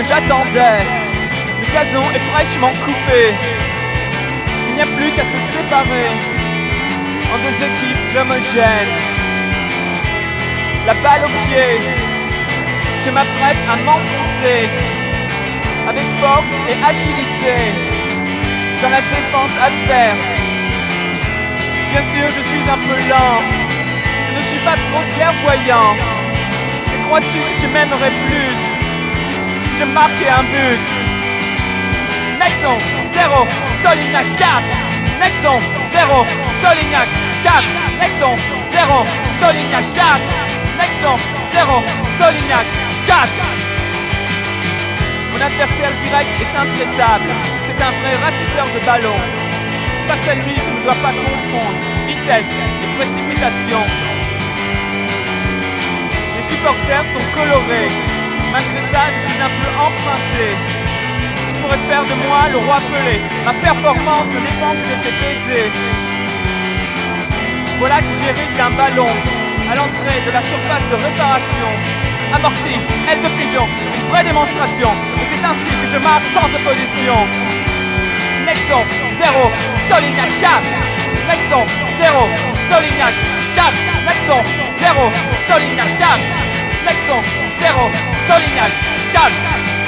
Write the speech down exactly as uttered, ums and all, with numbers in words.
que j'attendais. Le gazon est fraîchement coupé. Il n'y a plus qu'à se séparer en deux équipes homogènes. La balle au pied, je m'apprête à m'enfoncer avec force et agilité dans la défense adverse. Bien sûr, je suis un peu lent, je ne suis pas trop clairvoyant. Mais crois-tu que tu m'aimerais plus si je marquais un but? Nexon zéro, Solignac quatre. Nexon zéro, Solignac quatre. Nexon zéro, Solignac quatre. Nexon zéro, Solignac quatre. Mon adversaire direct est intraitable. C'est un vrai ratisseur de ballon. Face à lui, je ne dois pas confondre vitesse et précipitation. Les supporters sont colorés. Malgré ça, je suis un peu emprunté. Je pourrais faire de moi le roi Pelé. Ma performance ne dépend que de tes baisers. Voilà que j'hérite d'un ballon à l'entrée de la surface de réparation. Amorti, aile de pigeon, une vraie démonstration. Et c'est ainsi que je marque sans opposition. Nexon zéro, Solignac quatre. Nexon zéro, Solignac quatre. Nexon zéro, Solignac quatre. Nexon zéro, Solignac quatre.